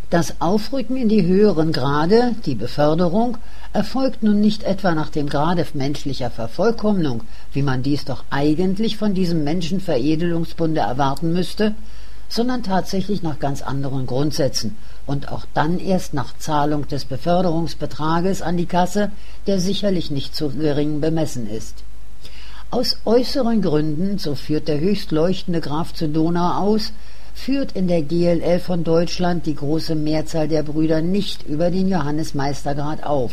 Das Aufrücken in die höheren Grade, die Beförderung, erfolgt nun nicht etwa nach dem Grade menschlicher Vervollkommnung, wie man dies doch eigentlich von diesem Menschenveredelungsbunde erwarten müsste, sondern tatsächlich nach ganz anderen Grundsätzen und auch dann erst nach Zahlung des Beförderungsbetrages an die Kasse, der sicherlich nicht zu gering bemessen ist. Aus äußeren Gründen, so führt der höchst leuchtende Graf zu Donau aus, führt in der GLL von Deutschland die große Mehrzahl der Brüder nicht über den Johannesmeistergrad auf.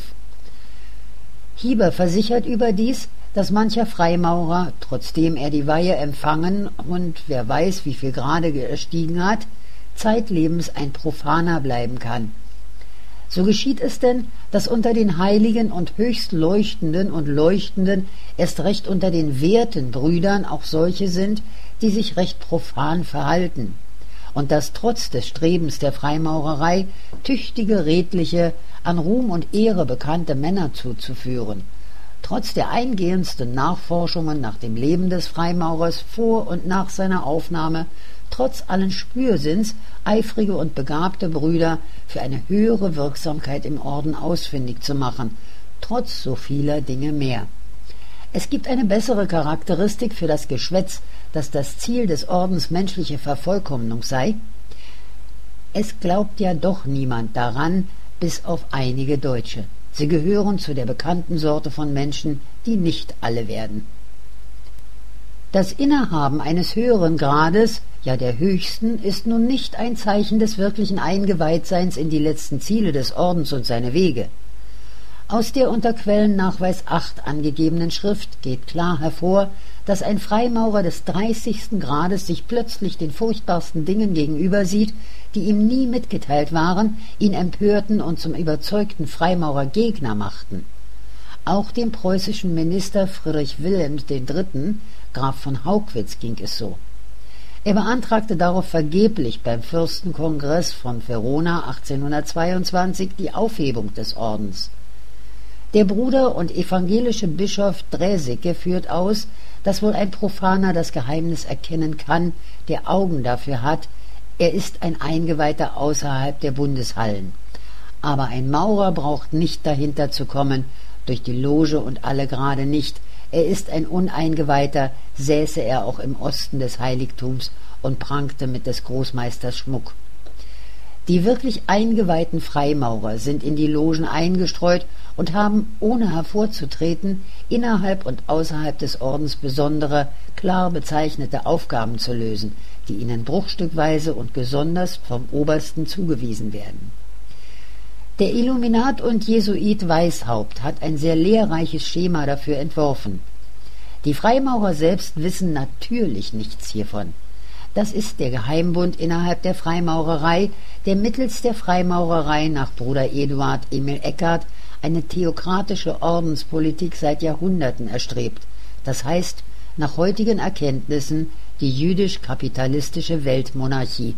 Hieber versichert überdies, dass mancher Freimaurer, trotzdem er die Weihe empfangen und wer weiß, wie viel Grade erstiegen hat, zeitlebens ein Profaner bleiben kann. So geschieht es denn, dass unter den Heiligen und höchst Leuchtenden und Leuchtenden erst recht unter den werten Brüdern auch solche sind, die sich recht profan verhalten, und dass trotz des Strebens der Freimaurerei tüchtige, redliche, an Ruhm und Ehre bekannte Männer zuzuführen, trotz der eingehendsten Nachforschungen nach dem Leben des Freimaurers vor und nach seiner Aufnahme, trotz allen Spürsinns eifrige und begabte Brüder für eine höhere Wirksamkeit im Orden ausfindig zu machen, trotz so vieler Dinge mehr. Es gibt eine bessere Charakteristik für das Geschwätz, dass das Ziel des Ordens menschliche Vervollkommnung sei. Es glaubt ja doch niemand daran, bis auf einige Deutsche. Sie gehören zu der bekannten Sorte von Menschen, die nicht alle werden. Das Innehaben eines höheren Grades, ja der höchsten, ist nun nicht ein Zeichen des wirklichen Eingeweihtseins in die letzten Ziele des Ordens und seine Wege. Aus der unter Quellennachweis 8 angegebenen Schrift geht klar hervor, dass ein Freimaurer des 30. Grades sich plötzlich den furchtbarsten Dingen gegenüber sieht, die ihm nie mitgeteilt waren, ihn empörten und zum überzeugten Freimaurergegner machten. Auch dem preußischen Minister Friedrich Wilhelm III., Graf von Haugwitz, ging es so. Er beantragte darauf vergeblich beim Fürstenkongress von Verona 1822 die Aufhebung des Ordens. Der Bruder und evangelische Bischof Draeseke führt aus, dass wohl ein Profaner das Geheimnis erkennen kann, der Augen dafür hat, er ist ein Eingeweihter außerhalb der Bundeshallen. Aber ein Maurer braucht nicht dahinter zu kommen, durch die Loge und alle Grade nicht. Er ist ein Uneingeweihter, säße er auch im Osten des Heiligtums und prangte mit des Großmeisters Schmuck. Die wirklich eingeweihten Freimaurer sind in die Logen eingestreut und haben, ohne hervorzutreten, innerhalb und außerhalb des Ordens besondere, klar bezeichnete Aufgaben zu lösen, die ihnen bruchstückweise und gesonders vom Obersten zugewiesen werden. Der Illuminat und Jesuit Weishaupt hat ein sehr lehrreiches Schema dafür entworfen. Die Freimaurer selbst wissen natürlich nichts hiervon. Das ist der Geheimbund innerhalb der Freimaurerei, der mittels der Freimaurerei nach Bruder Eduard Emil Eckart eine theokratische Ordenspolitik seit Jahrhunderten erstrebt, das heißt nach heutigen Erkenntnissen die jüdisch-kapitalistische Weltmonarchie.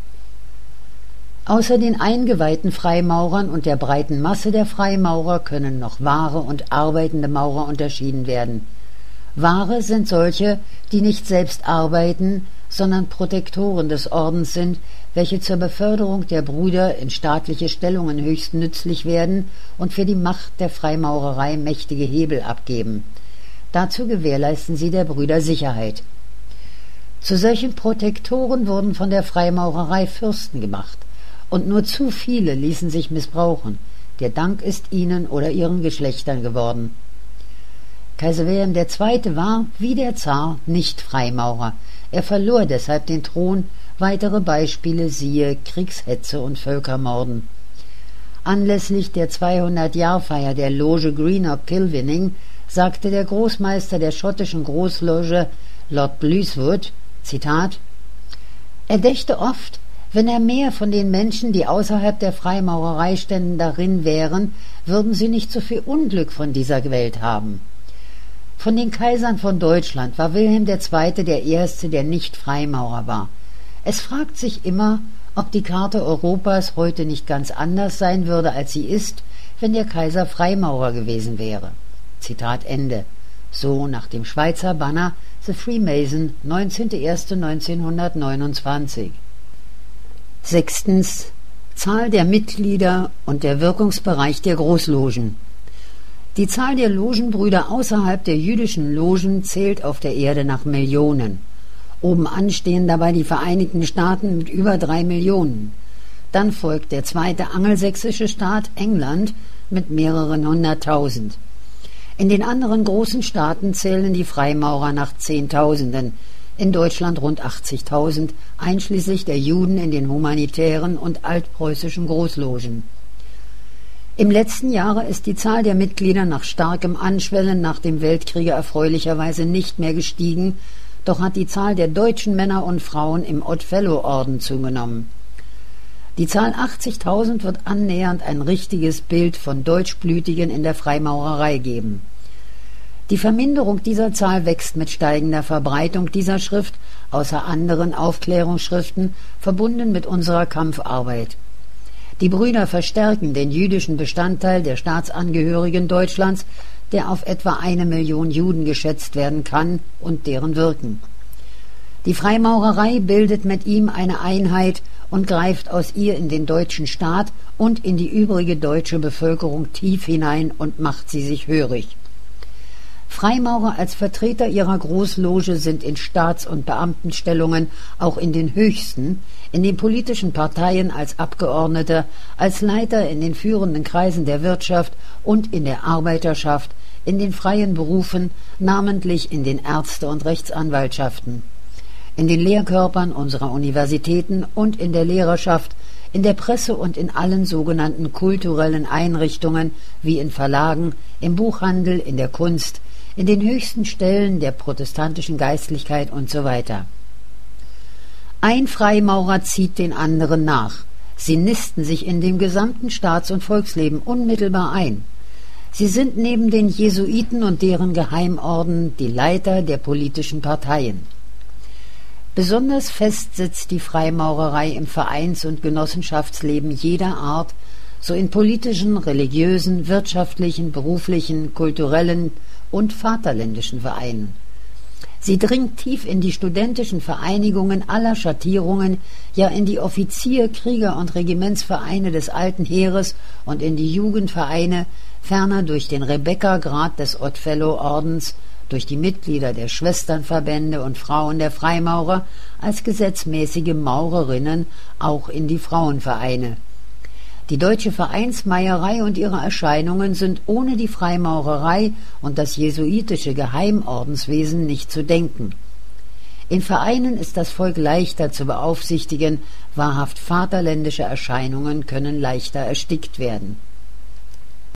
Außer den eingeweihten Freimaurern und der breiten Masse der Freimaurer können noch wahre und arbeitende Maurer unterschieden werden. Wahre sind solche, die nicht selbst arbeiten, sondern Protektoren des Ordens sind, welche zur Beförderung der Brüder in staatliche Stellungen höchst nützlich werden und für die Macht der Freimaurerei mächtige Hebel abgeben. Dazu gewährleisten sie der Brüder Sicherheit. Zu solchen Protektoren wurden von der Freimaurerei Fürsten gemacht, und nur zu viele ließen sich missbrauchen. Der Dank ist ihnen oder ihren Geschlechtern geworden. Kaiser Wilhelm II. War, wie der Zar, nicht Freimaurer. Er verlor deshalb den Thron. Weitere Beispiele siehe Kriegshetze und Völkermorden. Anlässlich der 200-Jahr-Feier der Loge Greenock Kilwinning sagte der Großmeister der schottischen Großloge, Lord Blueswood, Zitat, er dächte oft, wenn er mehr von den Menschen, die außerhalb der Freimaurerei ständen, darin wären, würden sie nicht so viel Unglück von dieser Welt haben. Von den Kaisern von Deutschland war Wilhelm II. Der erste, der nicht Freimaurer war. Es fragt sich immer, ob die Karte Europas heute nicht ganz anders sein würde, als sie ist, wenn der Kaiser Freimaurer gewesen wäre. Zitat Ende. So nach dem Schweizer Banner The Freemason, 19.01.1929. 6. Zahl der Mitglieder und der Wirkungsbereich der Großlogen. Die Zahl der Logenbrüder außerhalb der jüdischen Logen zählt auf der Erde nach Millionen. Obenan stehen dabei die Vereinigten Staaten mit über 3 Millionen. Dann folgt der zweite angelsächsische Staat, England, mit mehreren 100.000. In den anderen großen Staaten zählen die Freimaurer nach Zehntausenden, in Deutschland rund 80.000, einschließlich der Juden in den humanitären und altpreußischen Großlogen. Im letzten Jahre ist die Zahl der Mitglieder nach starkem Anschwellen nach dem Weltkriege erfreulicherweise nicht mehr gestiegen, doch hat die Zahl der deutschen Männer und Frauen im Odd-Fellow-Orden zugenommen. Die Zahl 80.000 wird annähernd ein richtiges Bild von Deutschblütigen in der Freimaurerei geben. Die Verminderung dieser Zahl wächst mit steigender Verbreitung dieser Schrift, außer anderen Aufklärungsschriften, verbunden mit unserer Kampfarbeit. Die Brüder verstärken den jüdischen Bestandteil der Staatsangehörigen Deutschlands, der auf etwa 1 Million Juden geschätzt werden kann, und deren Wirken. Die Freimaurerei bildet mit ihm eine Einheit und greift aus ihr in den deutschen Staat und in die übrige deutsche Bevölkerung tief hinein und macht sie sich hörig. Freimaurer als Vertreter ihrer Großloge sind in Staats- und Beamtenstellungen, auch in den höchsten, in den politischen Parteien als Abgeordnete, als Leiter in den führenden Kreisen der Wirtschaft und in der Arbeiterschaft, in den freien Berufen, namentlich in den Ärzte- und Rechtsanwaltschaften, in den Lehrkörpern unserer Universitäten und in der Lehrerschaft, in der Presse und in allen sogenannten kulturellen Einrichtungen wie in Verlagen, im Buchhandel, in der Kunst, in den höchsten Stellen der protestantischen Geistlichkeit usw. Ein Freimaurer zieht den anderen nach. Sie nisten sich in dem gesamten Staats- und Volksleben unmittelbar ein. Sie sind neben den Jesuiten und deren Geheimorden die Leiter der politischen Parteien. Besonders fest sitzt die Freimaurerei im Vereins- und Genossenschaftsleben jeder Art, so in politischen, religiösen, wirtschaftlichen, beruflichen, kulturellen und vaterländischen Vereinen. Sie dringt tief in die studentischen Vereinigungen aller Schattierungen, ja in die Offizier-, Krieger- und Regimentsvereine des alten Heeres und in die Jugendvereine, ferner durch den Rebekka-Grad des Odd-Fellow-Ordens, durch die Mitglieder der Schwesternverbände und Frauen der Freimaurer als gesetzmäßige Maurerinnen auch in die Frauenvereine. Die deutsche Vereinsmeierei und ihre Erscheinungen sind ohne die Freimaurerei und das jesuitische Geheimordenswesen nicht zu denken. In Vereinen ist das Volk leichter zu beaufsichtigen, wahrhaft vaterländische Erscheinungen können leichter erstickt werden.